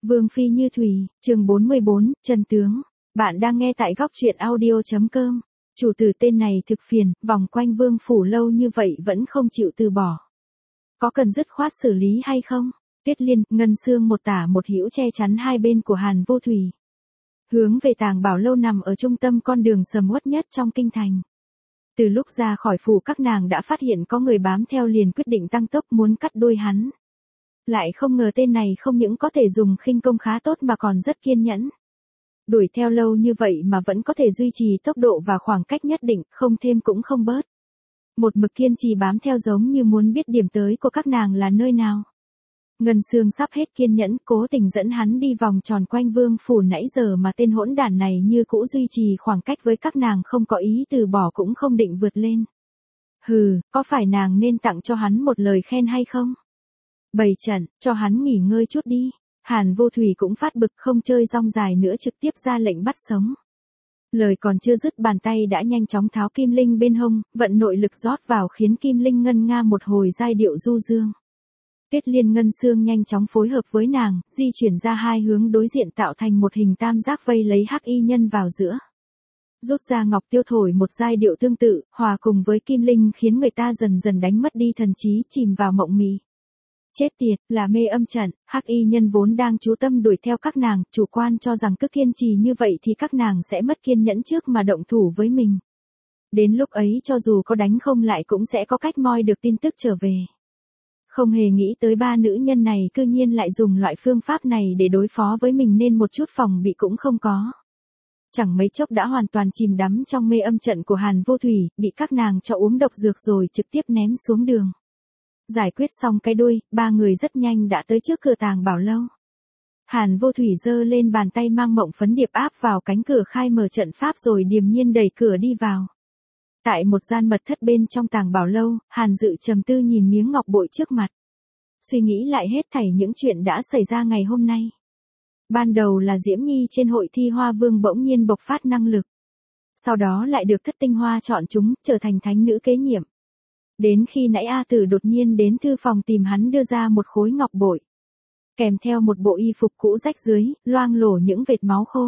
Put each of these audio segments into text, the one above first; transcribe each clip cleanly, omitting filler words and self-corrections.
Vương phi như thủy, chương 44, chân tướng. Bạn đang nghe tại góc truyện audio.com. Chủ tử tên này thực phiền, vòng quanh vương phủ lâu như vậy vẫn không chịu từ bỏ. Có cần dứt khoát xử lý hay không? Tuyết Liên, Ngân Sương một tả một hữu che chắn hai bên của Hàn Vô Thủy. Hướng về Tàng Bảo Lâu nằm ở trung tâm con đường sầm uất nhất trong kinh thành. Từ lúc ra khỏi phủ các nàng đã phát hiện có người bám theo liền quyết định tăng tốc muốn cắt đuôi hắn. Lại không ngờ tên này không những có thể dùng khinh công khá tốt mà còn rất kiên nhẫn. Đuổi theo lâu như vậy mà vẫn có thể duy trì tốc độ và khoảng cách nhất định, không thêm cũng không bớt. Một mực kiên trì bám theo giống như muốn biết điểm tới của các nàng là nơi nào. Ngân Sương sắp hết kiên nhẫn, cố tình dẫn hắn đi vòng tròn quanh vương phủ nãy giờ mà tên hỗn đản này như cũ duy trì khoảng cách với các nàng, không có ý từ bỏ cũng không định vượt lên. Hừ, có phải nàng nên tặng cho hắn một lời khen hay không? Bày trận, cho hắn nghỉ ngơi chút đi. Hàn Vô Thủy cũng phát bực, không chơi rong dài nữa, trực tiếp ra lệnh bắt sống. Lời còn chưa dứt bàn tay đã nhanh chóng tháo kim linh bên hông, vận nội lực rót vào khiến kim linh ngân nga một hồi giai điệu du dương. Tuyết Liên Ngân Sương nhanh chóng phối hợp với nàng, di chuyển ra hai hướng đối diện tạo thành một hình tam giác vây lấy hắc y nhân vào giữa. Rút ra ngọc tiêu thổi một giai điệu tương tự, hòa cùng với kim linh khiến người ta dần dần đánh mất đi thần trí, chìm vào mộng mị. Chết tiệt, là mê âm trận, hắc y nhân vốn đang chú tâm đuổi theo các nàng, chủ quan cho rằng cứ kiên trì như vậy thì các nàng sẽ mất kiên nhẫn trước mà động thủ với mình. Đến lúc ấy cho dù có đánh không lại cũng sẽ có cách moi được tin tức trở về. Không hề nghĩ tới ba nữ nhân này cư nhiên lại dùng loại phương pháp này để đối phó với mình nên một chút phòng bị cũng không có. Chẳng mấy chốc đã hoàn toàn chìm đắm trong mê âm trận của Hàn Vô Thủy, bị các nàng cho uống độc dược rồi trực tiếp ném xuống đường. Giải quyết xong cái đuôi, ba người rất nhanh đã tới trước cửa Tàng Bảo Lâu. Hàn Vô Thủy giơ lên bàn tay mang mộng phấn điệp áp vào cánh cửa khai mở trận pháp rồi điềm nhiên đẩy cửa đi vào. Tại một gian mật thất bên trong Tàng Bảo Lâu, Hàn Dự trầm tư nhìn miếng ngọc bội trước mặt. Suy nghĩ lại hết thảy những chuyện đã xảy ra ngày hôm nay. Ban đầu là Diễm Nhi trên hội thi Hoa Vương bỗng nhiên bộc phát năng lực. Sau đó lại được Thất Tinh Hoa chọn chúng, trở thành thánh nữ kế nhiệm. Đến khi nãy A Tử đột nhiên đến thư phòng tìm hắn đưa ra một khối ngọc bội. Kèm theo một bộ y phục cũ rách dưới, loang lổ những vệt máu khô.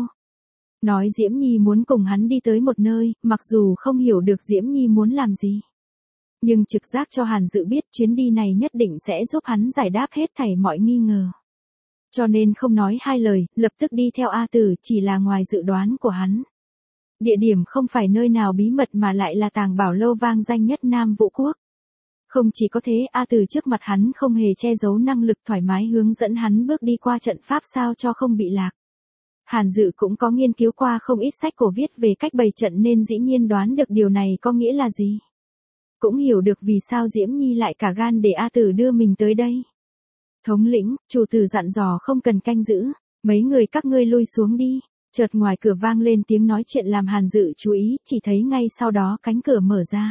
Nói Diễm Nhi muốn cùng hắn đi tới một nơi, mặc dù không hiểu được Diễm Nhi muốn làm gì. Nhưng trực giác cho Hàn Dự biết chuyến đi này nhất định sẽ giúp hắn giải đáp hết thảy mọi nghi ngờ. Cho nên không nói hai lời, lập tức đi theo A Tử, chỉ là ngoài dự đoán của hắn. Địa điểm không phải nơi nào bí mật mà lại là Tàng Bảo Lâu vang danh nhất Nam Vũ Quốc. Không chỉ có thế, A Tử trước mặt hắn không hề che giấu năng lực, thoải mái hướng dẫn hắn bước đi qua trận pháp sao cho không bị lạc. Hàn Dự cũng có nghiên cứu qua không ít sách cổ viết về cách bày trận nên dĩ nhiên đoán được điều này có nghĩa là gì. Cũng hiểu được vì sao Diễm Nhi lại cả gan để A Tử đưa mình tới đây. Thống lĩnh, chủ tử dặn dò không cần canh giữ, mấy người các ngươi lui xuống đi. Chợt ngoài cửa vang lên tiếng nói chuyện làm Hàn Dự chú ý, chỉ thấy ngay sau đó cánh cửa mở ra.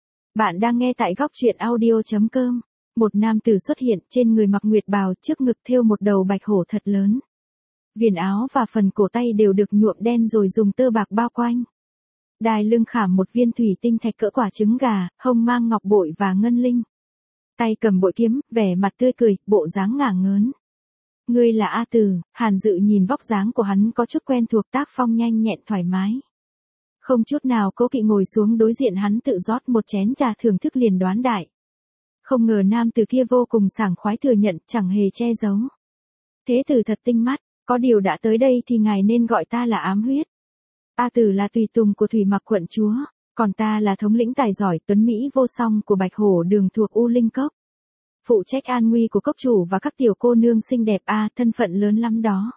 Bạn đang nghe tại góc truyện audio.com. Một nam tử xuất hiện, trên người mặc nguyệt bào, trước ngực thêu một đầu bạch hổ thật lớn. Viền áo và phần cổ tay đều được nhuộm đen rồi dùng tơ bạc bao quanh. Đai lưng khảm một viên thủy tinh thạch cỡ quả trứng gà, hông mang ngọc bội và ngân linh. Tay cầm bội kiếm, vẻ mặt tươi cười, bộ dáng ngả ngớn. Ngươi là A Tử. Hàn Dự nhìn vóc dáng của hắn có chút quen thuộc, tác phong nhanh nhẹn thoải mái. Không chút nào cố kỵ ngồi xuống đối diện hắn, tự rót một chén trà thưởng thức liền đoán đại. Không ngờ nam tử kia vô cùng sảng khoái thừa nhận, chẳng hề che giấu. Thế tử thật tinh mắt, có điều đã tới đây thì ngài nên gọi ta là Ám Huyết. A Tử là tùy tùng của Thủy Mặc quận chúa, còn ta là thống lĩnh tài giỏi tuấn Mỹ vô song của Bạch Hổ Đường thuộc U Linh Cốc. Phụ trách an nguy của cốc chủ và các tiểu cô nương xinh đẹp thân phận lớn lắm đó.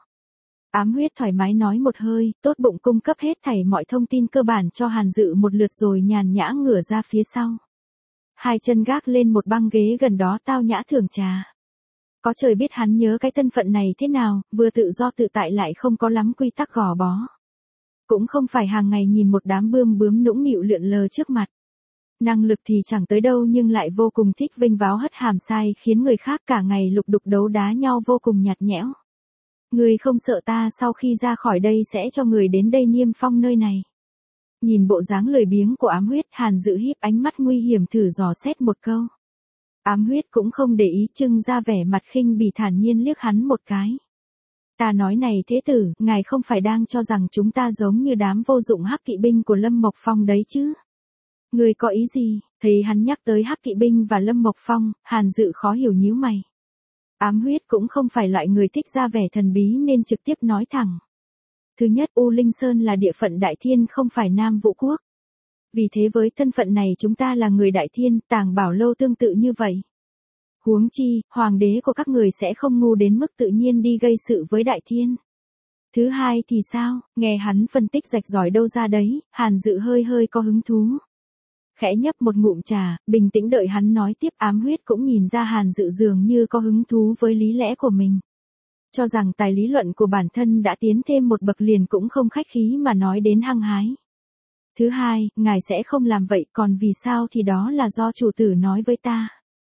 Ám Huyết thoải mái nói một hơi, tốt bụng cung cấp hết thảy mọi thông tin cơ bản cho Hàn Dự một lượt rồi nhàn nhã ngửa ra phía sau. Hai chân gác lên một băng ghế gần đó tao nhã thưởng trà. Có trời biết hắn nhớ cái thân phận này thế nào, vừa tự do tự tại lại không có lắm quy tắc gò bó. Cũng không phải hàng ngày nhìn một đám bươm bướm nũng nịu lượn lờ trước mặt. Năng lực thì chẳng tới đâu nhưng lại vô cùng thích vênh váo hất hàm sai, khiến người khác cả ngày lục đục đấu đá nhau vô cùng nhạt nhẽo. Người không sợ ta sau khi ra khỏi đây sẽ cho người đến đây niêm phong nơi này. Nhìn bộ dáng lười biếng của Ám Huyết, Hàn Dự híp ánh mắt nguy hiểm thử dò xét một câu. Ám Huyết cũng không để ý, trưng ra vẻ mặt khinh bỉ thản nhiên liếc hắn một cái. Ta nói này thế tử, ngài không phải đang cho rằng chúng ta giống như đám vô dụng hắc kỵ binh của Lâm Mộc Phong đấy chứ? Ngươi có ý gì? Thấy hắn nhắc tới hắc kỵ binh và Lâm Mộc Phong, Hàn Dự khó hiểu nhíu mày. Ám Huyết cũng không phải loại người thích ra vẻ thần bí nên trực tiếp nói thẳng. Thứ nhất, U Linh Sơn là địa phận Đại Thiên không phải Nam Vũ Quốc. Vì thế với thân phận này chúng ta là người Đại Thiên, Tàng Bảo Lâu tương tự như vậy. Huống chi, hoàng đế của các người sẽ không ngu đến mức tự nhiên đi gây sự với Đại Thiên. Thứ hai thì sao, nghe hắn phân tích rạch ròi đâu ra đấy, Hàn Dự hơi hơi có hứng thú. Khẽ nhấp một ngụm trà, bình tĩnh đợi hắn nói tiếp. Ám Huyết cũng nhìn ra Hàn Dự dường như có hứng thú với lý lẽ của mình. Cho rằng tài lý luận của bản thân đã tiến thêm một bậc liền cũng không khách khí mà nói đến hăng hái. Thứ hai, ngài sẽ không làm vậy, còn vì sao thì đó là do chủ tử nói với ta.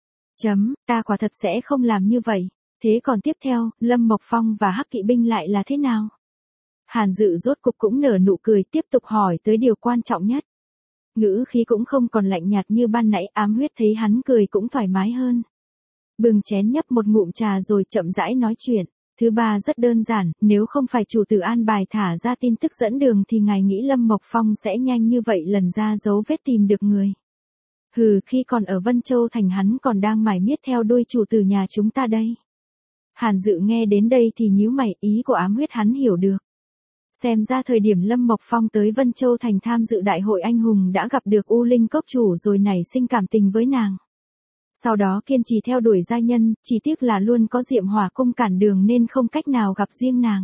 Ta quả thật sẽ không làm như vậy. Thế còn tiếp theo, Lâm Mộc Phong và hắc kỵ binh lại là thế nào? Hàn Dự rốt cục cũng nở nụ cười tiếp tục hỏi tới điều quan trọng nhất. Ngữ khí cũng không còn lạnh nhạt như ban nãy. Ám Huyết thấy hắn cười cũng thoải mái hơn. Bừng chén nhấp một ngụm trà rồi chậm rãi nói chuyện. Thứ ba rất đơn giản, nếu không phải chủ tử an bài thả ra tin tức dẫn đường thì ngài nghĩ Lâm Mộc Phong sẽ nhanh như vậy lần ra dấu vết tìm được người. Hừ, khi còn ở Vân Châu Thành hắn còn đang mải miết theo đuôi chủ tử nhà chúng ta đây. Hàn Dự nghe đến đây thì nhíu mày, ý của Ám Huyết hắn hiểu được. Xem ra thời điểm Lâm Mộc Phong tới Vân Châu Thành tham dự đại hội anh hùng đã gặp được U Linh Cốc chủ rồi nảy sinh cảm tình với nàng. Sau đó kiên trì theo đuổi giai nhân, chỉ tiếc là luôn có Diệm Hỏa cung cản đường nên không cách nào gặp riêng nàng.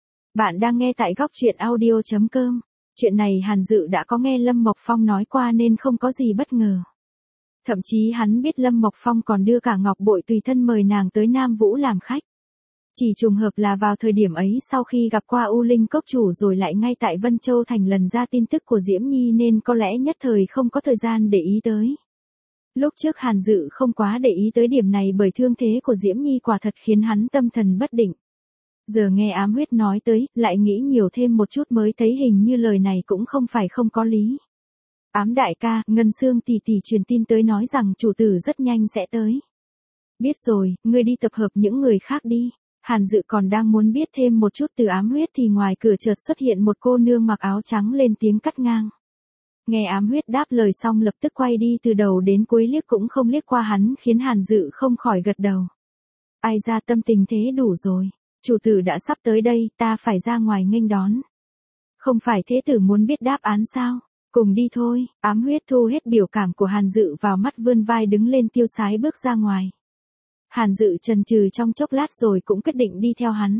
Bạn đang nghe tại góc truyện audio.com. Chuyện này Hàn Dự đã có nghe Lâm Mộc Phong nói qua nên không có gì bất ngờ. Thậm chí hắn biết Lâm Mộc Phong còn đưa cả ngọc bội tùy thân mời nàng tới Nam Vũ làm khách. Chỉ trùng hợp là vào thời điểm ấy sau khi gặp qua U Linh Cốc chủ rồi lại ngay tại Vân Châu Thành lần ra tin tức của Diễm Nhi nên có lẽ nhất thời không có thời gian để ý tới. Lúc trước Hàn Dự không quá để ý tới điểm này bởi thương thế của Diễm Nhi quả thật khiến hắn tâm thần bất định. Giờ nghe Ám Huyết nói tới, lại nghĩ nhiều thêm một chút mới thấy hình như lời này cũng không phải không có lý. Ám đại ca, Ngân Xương tỷ tỷ truyền tin tới nói rằng chủ tử rất nhanh sẽ tới. Biết rồi, ngươi đi tập hợp những người khác đi. Hàn Dự còn đang muốn biết thêm một chút từ Ám Huyết thì ngoài cửa chợt xuất hiện một cô nương mặc áo trắng lên tiếng cắt ngang. Nghe Ám Huyết đáp lời xong lập tức quay đi từ đầu đến cuối liếc cũng không liếc qua hắn khiến Hàn Dự không khỏi gật đầu. Ai ra tâm tình thế đủ rồi. Chủ tử đã sắp tới đây, ta phải ra ngoài nghênh đón. Không phải thế tử muốn biết đáp án sao? Cùng đi thôi. Ám Huyết thu hết biểu cảm của Hàn Dự vào mắt vươn vai đứng lên tiêu sái bước ra ngoài. Hàn Dự chần chừ trong chốc lát rồi cũng quyết định đi theo hắn.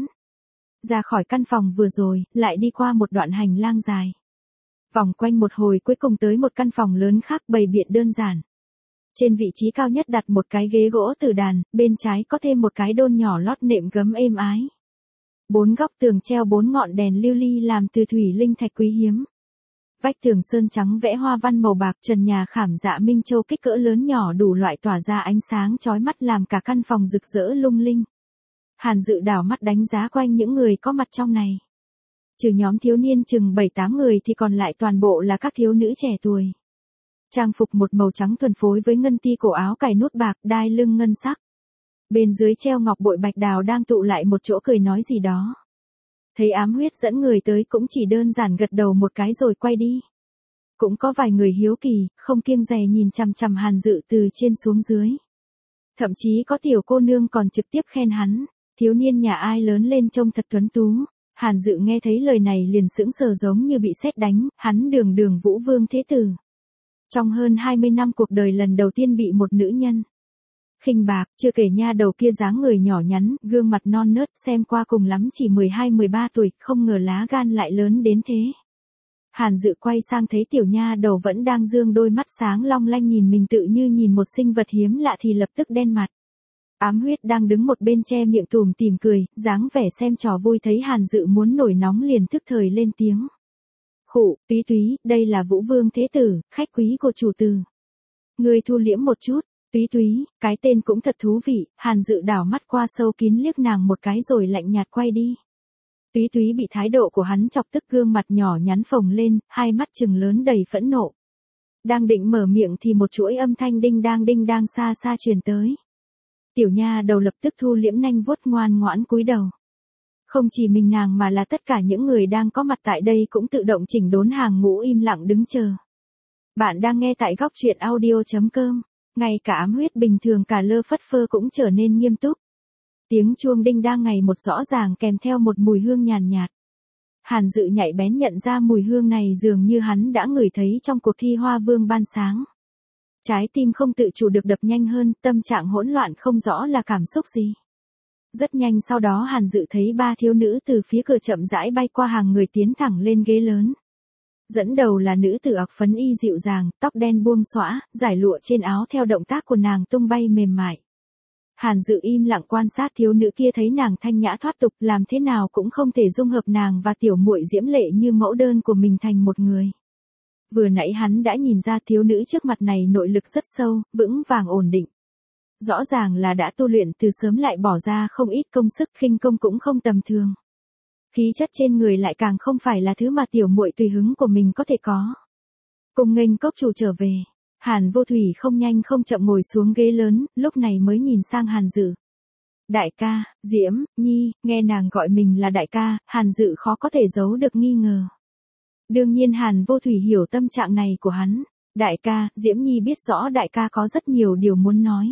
Ra khỏi căn phòng vừa rồi, lại đi qua một đoạn hành lang dài. Vòng quanh một hồi cuối cùng tới một căn phòng lớn khác bày biện đơn giản. Trên vị trí cao nhất đặt một cái ghế gỗ tử đàn, bên trái có thêm một cái đôn nhỏ lót nệm gấm êm ái. Bốn góc tường treo 4 ngọn đèn lưu ly làm từ thủy linh thạch quý hiếm. Vách tường sơn trắng vẽ hoa văn màu bạc, trần nhà khảm dạ minh châu kích cỡ lớn nhỏ đủ loại tỏa ra ánh sáng chói mắt làm cả căn phòng rực rỡ lung linh. Hàn Dự đảo mắt đánh giá quanh những người có mặt trong này. Trừ nhóm thiếu niên chừng 7-8 người thì còn lại toàn bộ là các thiếu nữ trẻ tuổi. Trang phục một màu trắng thuần phối với ngân ti cổ áo cài nút bạc, đai lưng ngân sắc. Bên dưới treo ngọc bội bạch đào đang tụ lại một chỗ cười nói gì đó. Thấy Ám Huyết dẫn người tới cũng chỉ đơn giản gật đầu một cái rồi quay đi. Cũng có vài người hiếu kỳ, không kiêng dè nhìn chằm chằm Hàn Dự từ trên xuống dưới. Thậm chí có tiểu cô nương còn trực tiếp khen hắn, thiếu niên nhà ai lớn lên trông thật tuấn tú. Hàn Dự nghe thấy lời này liền sững sờ giống như bị sét đánh, hắn đường Vũ Vương thế tử. Trong hơn 20 năm cuộc đời lần đầu tiên bị một nữ nhân khinh bạc, chưa kể nha đầu kia dáng người nhỏ nhắn, gương mặt non nớt xem qua cùng lắm chỉ 12-13 tuổi, không ngờ lá gan lại lớn đến thế. Hàn Dự quay sang thấy tiểu nha đầu vẫn đang dương đôi mắt sáng long lanh nhìn mình tự như nhìn một sinh vật hiếm lạ thì lập tức đen mặt. Ám Huyết đang đứng một bên che miệng tùm tìm cười, dáng vẻ xem trò vui thấy Hàn Dự muốn nổi nóng liền tức thời lên tiếng. Khụ, Túy Túy, đây là Vũ Vương thế tử, khách quý của chủ tử. Ngươi thu liễm một chút. Túy Túy, cái tên cũng thật thú vị. Hàn Dự đảo mắt qua sâu kín liếc nàng một cái rồi lạnh nhạt quay đi. Túy Túy bị thái độ của hắn chọc tức gương mặt nhỏ nhắn phồng lên, hai mắt trừng lớn đầy phẫn nộ. Đang định mở miệng thì một chuỗi âm thanh đinh đang xa xa truyền tới. Tiểu nha đầu lập tức thu liễm nanh vuốt ngoan ngoãn cúi đầu. Không chỉ mình nàng mà là tất cả những người đang có mặt tại đây cũng tự động chỉnh đốn hàng ngũ im lặng đứng chờ. Bạn đang nghe tại góc truyện audio.com. Ngay cả ám huyết bình thường cả lơ phất phơ cũng trở nên nghiêm túc. Tiếng chuông đinh đang ngày một rõ ràng kèm theo một mùi hương nhàn nhạt. Hàn Dự nhạy bén nhận ra mùi hương này dường như hắn đã ngửi thấy trong cuộc thi Hoa Vương ban sáng. Trái tim không tự chủ được đập nhanh hơn, tâm trạng hỗn loạn không rõ là cảm xúc gì. Rất nhanh sau đó Hàn Dự thấy ba thiếu nữ từ phía cửa chậm rãi bay qua hàng người tiến thẳng lên ghế lớn. Dẫn đầu là nữ tử ặc phấn y dịu dàng, tóc đen buông xõa, giải lụa trên áo theo động tác của nàng tung bay mềm mại. Hàn Dự im lặng quan sát thiếu nữ kia, thấy nàng thanh nhã thoát tục, làm thế nào cũng không thể dung hợp nàng và tiểu muội diễm lệ như mẫu đơn của mình thành một người. Vừa nãy hắn đã nhìn ra thiếu nữ trước mặt này nội lực rất sâu, vững vàng ổn định. Rõ ràng là đã tu luyện từ sớm, lại bỏ ra không ít công sức, khinh công cũng không tầm thường. Khí chất trên người lại càng không phải là thứ mà tiểu muội tùy hứng của mình có thể có. Cùng nghênh cốc chủ trở về, Hàn Vô Thủy không nhanh không chậm ngồi xuống ghế lớn, lúc này mới nhìn sang Hàn Dự. Đại ca, Diễm Nhi, nghe nàng gọi mình là đại ca, Hàn Dự khó có thể giấu được nghi ngờ. Đương nhiên Hàn Vô Thủy hiểu tâm trạng này của hắn. Đại ca, Diễm Nhi biết rõ đại ca có rất nhiều điều muốn nói.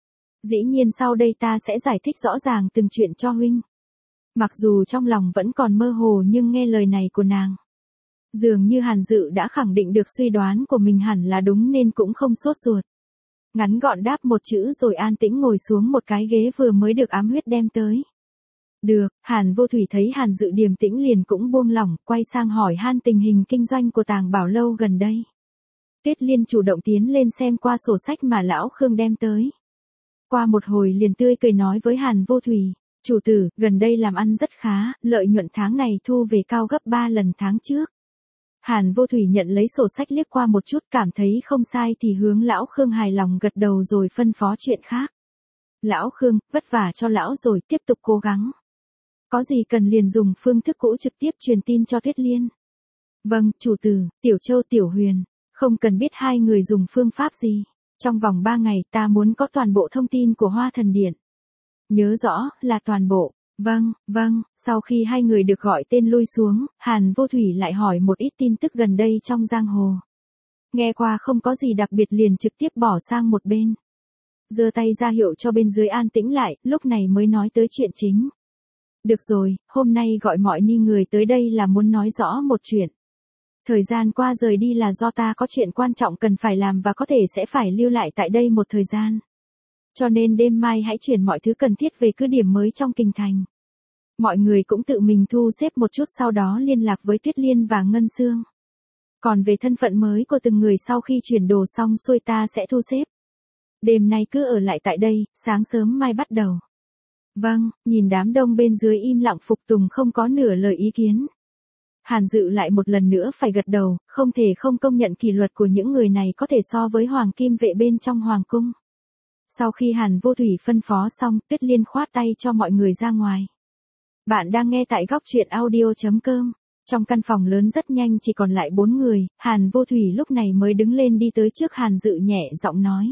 Dĩ nhiên sau đây ta sẽ giải thích rõ ràng từng chuyện cho huynh. Mặc dù trong lòng vẫn còn mơ hồ nhưng nghe lời này của nàng, dường như Hàn Dự đã khẳng định được suy đoán của mình hẳn là đúng nên cũng không sốt ruột. Ngắn gọn đáp một chữ rồi an tĩnh ngồi xuống một cái ghế vừa mới được ám huyết đem tới. Được, Hàn Vô Thủy thấy Hàn Dự điềm tĩnh liền cũng buông lỏng, quay sang hỏi han tình hình kinh doanh của Tàng Bảo Lâu gần đây. Tuyết Liên chủ động tiến lên xem qua sổ sách mà lão Khương đem tới. Qua một hồi liền tươi cười nói với Hàn Vô Thủy, chủ tử, gần đây làm ăn rất khá, lợi nhuận tháng này thu về cao gấp 3 lần tháng trước. Hàn Vô Thủy nhận lấy sổ sách liếc qua một chút, cảm thấy không sai thì hướng lão Khương hài lòng gật đầu rồi phân phó chuyện khác. Lão Khương, vất vả cho lão rồi, tiếp tục cố gắng. Có gì cần liền dùng phương thức cũ trực tiếp truyền tin cho Tuyết Liên. Vâng, chủ tử, Tiểu Châu Tiểu Huyền, không cần biết hai người dùng phương pháp gì. Trong vòng 3 ngày ta muốn có toàn bộ thông tin của Hoa Thần Điện. Nhớ rõ, là toàn bộ. Vâng, vâng, sau khi hai người được gọi tên lui xuống, Hàn Vô Thủy lại hỏi một ít tin tức gần đây trong giang hồ. Nghe qua không có gì đặc biệt liền trực tiếp bỏ sang một bên. Giơ tay ra hiệu cho bên dưới an tĩnh lại, lúc này mới nói tới chuyện chính. Được rồi, hôm nay gọi mọi ni người tới đây là muốn nói rõ một chuyện. Thời gian qua rời đi là do ta có chuyện quan trọng cần phải làm và có thể sẽ phải lưu lại tại đây một thời gian. Cho nên đêm mai hãy chuyển mọi thứ cần thiết về cứ điểm mới trong kinh thành. Mọi người cũng tự mình thu xếp một chút, sau đó liên lạc với Tuyết Liên và Ngân Sương. Còn về thân phận mới của từng người sau khi chuyển đồ xong xuôi ta sẽ thu xếp. Đêm nay cứ ở lại tại đây, sáng sớm mai bắt đầu. Vâng, nhìn đám đông bên dưới im lặng phục tùng không có nửa lời ý kiến. Hàn Dự lại một lần nữa phải gật đầu, không thể không công nhận kỷ luật của những người này có thể so với hoàng kim vệ bên trong hoàng cung. Sau khi Hàn Vô Thủy phân phó xong, Tuyết Liên khoát tay cho mọi người ra ngoài. Bạn đang nghe tại góc truyện audio.com. Trong căn phòng lớn rất nhanh chỉ còn lại 4 người, Hàn Vô Thủy lúc này mới đứng lên đi tới trước Hàn Dự nhẹ giọng nói.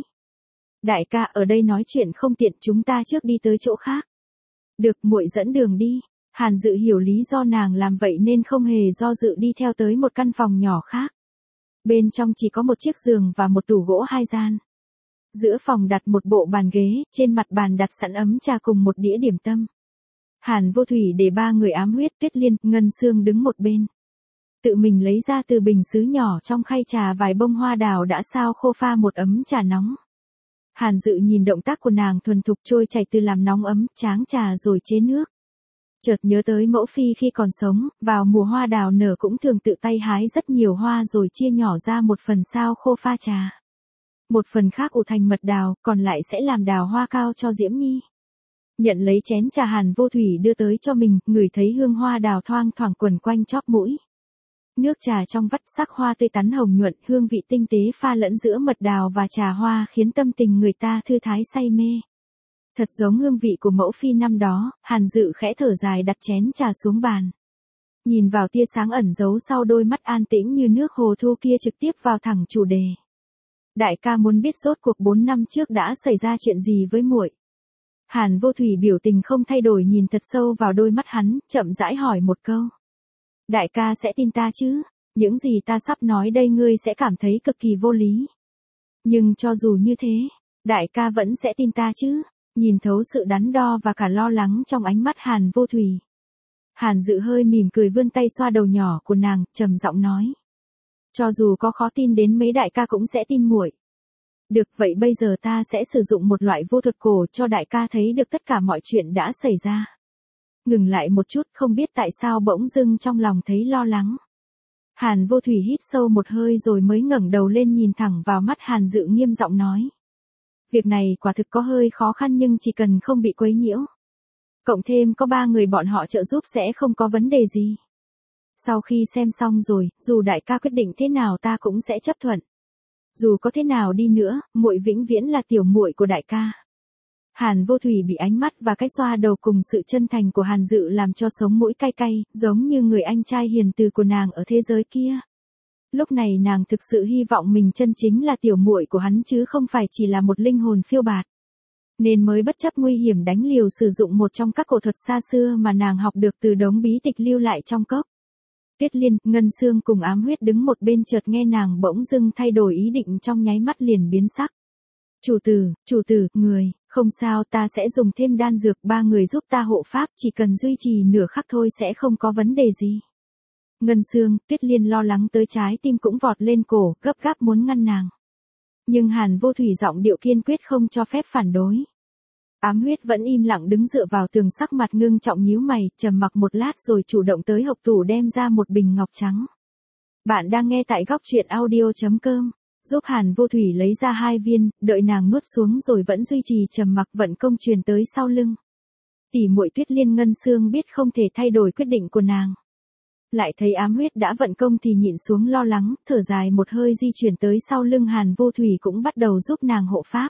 Đại ca, ở đây nói chuyện không tiện, chúng ta trước đi tới chỗ khác. Được, muội dẫn đường đi. Hàn Dự hiểu lý do nàng làm vậy nên không hề do dự đi theo tới một căn phòng nhỏ khác. Bên trong chỉ có một chiếc giường và một tủ gỗ 2 gian. Giữa phòng đặt một bộ bàn ghế, trên mặt bàn đặt sẵn ấm trà cùng một đĩa điểm tâm. Hàn Vô Thủy để 3 người ám huyết, Tuyết Liên, Ngân Sương đứng một bên. Tự mình lấy ra từ bình sứ nhỏ trong khay trà vài bông hoa đào đã sao khô, pha một ấm trà nóng. Hàn Dự nhìn động tác của nàng thuần thục trôi chảy từ làm nóng ấm, tráng trà rồi chế nước. Chợt nhớ tới mẫu phi khi còn sống, vào mùa hoa đào nở cũng thường tự tay hái rất nhiều hoa rồi chia nhỏ ra một phần sao khô pha trà. Một phần khác ủ thành mật đào, còn lại sẽ làm đào hoa cao cho Diễm Nhi. Nhận lấy chén trà Hàn Vô Thủy đưa tới cho mình, ngửi thấy hương hoa đào thoang thoảng quẩn quanh chóp mũi. Nước trà trong vắt sắc hoa tươi tắn hồng nhuận, hương vị tinh tế pha lẫn giữa mật đào và trà hoa khiến tâm tình người ta thư thái say mê. Thật giống hương vị của mẫu phi năm đó, Hàn Dự khẽ thở dài đặt chén trà xuống bàn. Nhìn vào tia sáng ẩn giấu sau đôi mắt an tĩnh như nước hồ thu kia, trực tiếp vào thẳng chủ đề. Đại ca muốn biết rốt cuộc 4 năm trước đã xảy ra chuyện gì với muội? Hàn Vô Thủy biểu tình không thay đổi nhìn thật sâu vào đôi mắt hắn, chậm rãi hỏi một câu. Đại ca sẽ tin ta chứ? Những gì ta sắp nói đây ngươi sẽ cảm thấy cực kỳ vô lý. Nhưng cho dù như thế, đại ca vẫn sẽ tin ta chứ? Nhìn thấu sự đắn đo và cả lo lắng trong ánh mắt Hàn Vô Thủy. Hàn Dự hơi mỉm cười vươn tay xoa đầu nhỏ của nàng, trầm giọng nói. Cho dù có khó tin đến mấy đại ca cũng sẽ tin muội. Được vậy bây giờ ta sẽ sử dụng một loại vô thuật cổ cho đại ca thấy được tất cả mọi chuyện đã xảy ra. Ngừng lại một chút không biết tại sao bỗng dưng trong lòng thấy lo lắng. Hàn Vô Thủy hít sâu một hơi rồi mới ngẩng đầu lên nhìn thẳng vào mắt Hàn Dự nghiêm giọng nói. Việc này quả thực có hơi khó khăn nhưng chỉ cần không bị quấy nhiễu. Cộng thêm có 3 người bọn họ trợ giúp sẽ không có vấn đề gì. Sau khi xem xong rồi, dù đại ca quyết định thế nào ta cũng sẽ chấp thuận. Dù có thế nào đi nữa, muội vĩnh viễn là tiểu muội của đại ca. Hàn Vô Thủy bị ánh mắt và cái xoa đầu cùng sự chân thành của Hàn Dự làm cho sống mũi cay cay, giống như người anh trai hiền từ của nàng ở thế giới kia. Lúc này nàng thực sự hy vọng mình chân chính là tiểu muội của hắn chứ không phải chỉ là một linh hồn phiêu bạt. Nên mới bất chấp nguy hiểm đánh liều sử dụng một trong các cổ thuật xa xưa mà nàng học được từ đống bí tịch lưu lại trong cốc. Tuyết Liên, Ngân Xương cùng Ám Huyết đứng một bên chợt nghe nàng bỗng dưng thay đổi ý định trong nháy mắt liền biến sắc. Chủ tử, người, không sao ta sẽ dùng thêm đan dược 3 người giúp ta hộ pháp chỉ cần duy trì nửa khắc thôi sẽ không có vấn đề gì. Ngân Xương, Tuyết Liên lo lắng tới trái tim cũng vọt lên cổ, gấp gáp muốn ngăn nàng. Nhưng Hàn Vô Thủy giọng điệu kiên quyết không cho phép phản đối. Ám Huyết vẫn im lặng đứng dựa vào tường sắc mặt ngưng trọng nhíu mày, trầm mặc một lát rồi chủ động tới hộc tủ đem ra một bình ngọc trắng. Bạn đang nghe tại góc truyện audio.com. Giúp Hàn Vô Thủy lấy ra 2 viên, đợi nàng nuốt xuống rồi vẫn duy trì trầm mặc vận công truyền tới sau lưng. Tỷ muội Tuyết Liên Ngân Xương biết không thể thay đổi quyết định của nàng. Lại thấy Ám Huyết đã vận công thì nhịn xuống lo lắng, thở dài một hơi di chuyển tới sau lưng Hàn Vô Thủy cũng bắt đầu giúp nàng hộ pháp.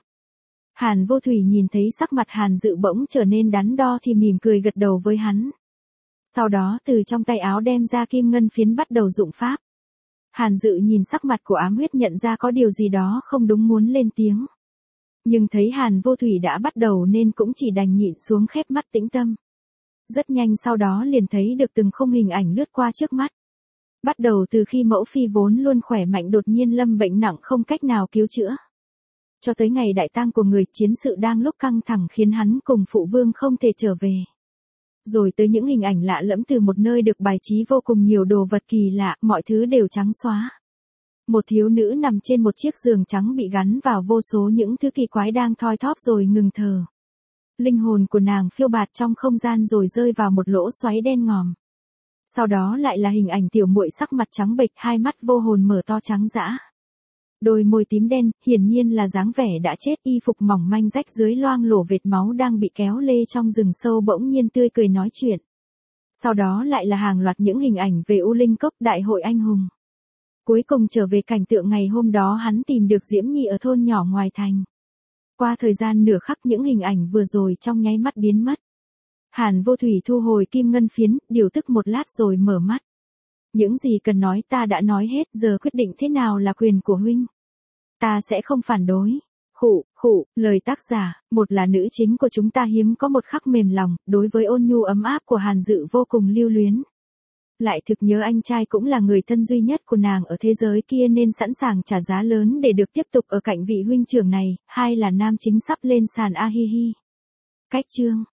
Hàn Vô Thủy nhìn thấy sắc mặt Hàn Dự bỗng trở nên đắn đo thì mỉm cười gật đầu với hắn. Sau đó từ trong tay áo đem ra kim ngân phiến bắt đầu dụng pháp. Hàn Dự nhìn sắc mặt của Ám Huyết nhận ra có điều gì đó không đúng muốn lên tiếng. Nhưng thấy Hàn Vô Thủy đã bắt đầu nên cũng chỉ đành nhịn xuống khép mắt tĩnh tâm. Rất nhanh sau đó liền thấy được từng khung hình ảnh lướt qua trước mắt. Bắt đầu từ khi mẫu phi vốn luôn khỏe mạnh đột nhiên lâm bệnh nặng không cách nào cứu chữa. Cho tới ngày đại tang của người chiến sự đang lúc căng thẳng khiến hắn cùng phụ vương không thể trở về. Rồi tới những hình ảnh lạ lẫm từ một nơi được bài trí vô cùng nhiều đồ vật kỳ lạ, mọi thứ đều trắng xóa. Một thiếu nữ nằm trên một chiếc giường trắng bị gắn vào vô số những thứ kỳ quái đang thoi thóp rồi ngừng thở. Linh hồn của nàng phiêu bạt trong không gian rồi rơi vào một lỗ xoáy đen ngòm. Sau đó lại là hình ảnh tiểu muội sắc mặt trắng bệch, hai mắt vô hồn mở to trắng dã. Đôi môi tím đen, hiển nhiên là dáng vẻ đã chết, y phục mỏng manh rách dưới loang lổ vệt máu đang bị kéo lê trong rừng sâu bỗng nhiên tươi cười nói chuyện. Sau đó lại là hàng loạt những hình ảnh về U Linh Cốc đại hội anh hùng. Cuối cùng trở về cảnh tượng ngày hôm đó hắn tìm được Diễm Nhi ở thôn nhỏ ngoài thành. Qua thời gian nửa khắc những hình ảnh vừa rồi trong nháy mắt biến mất. Hàn Vô Thủy thu hồi kim ngân phiến, điều tức một lát rồi mở mắt. Những gì cần nói ta đã nói hết, giờ quyết định thế nào là quyền của huynh. Ta sẽ không phản đối. Lời tác giả, một là nữ chính của chúng ta hiếm có một khắc mềm lòng, đối với ôn nhu ấm áp của Hàn Dự vô cùng lưu luyến. Lại thực nhớ anh trai cũng là người thân duy nhất của nàng ở thế giới kia nên sẵn sàng trả giá lớn để được tiếp tục ở cạnh vị huynh trưởng này, hai là nam chính sắp lên sàn A Hi Hi. Cách chương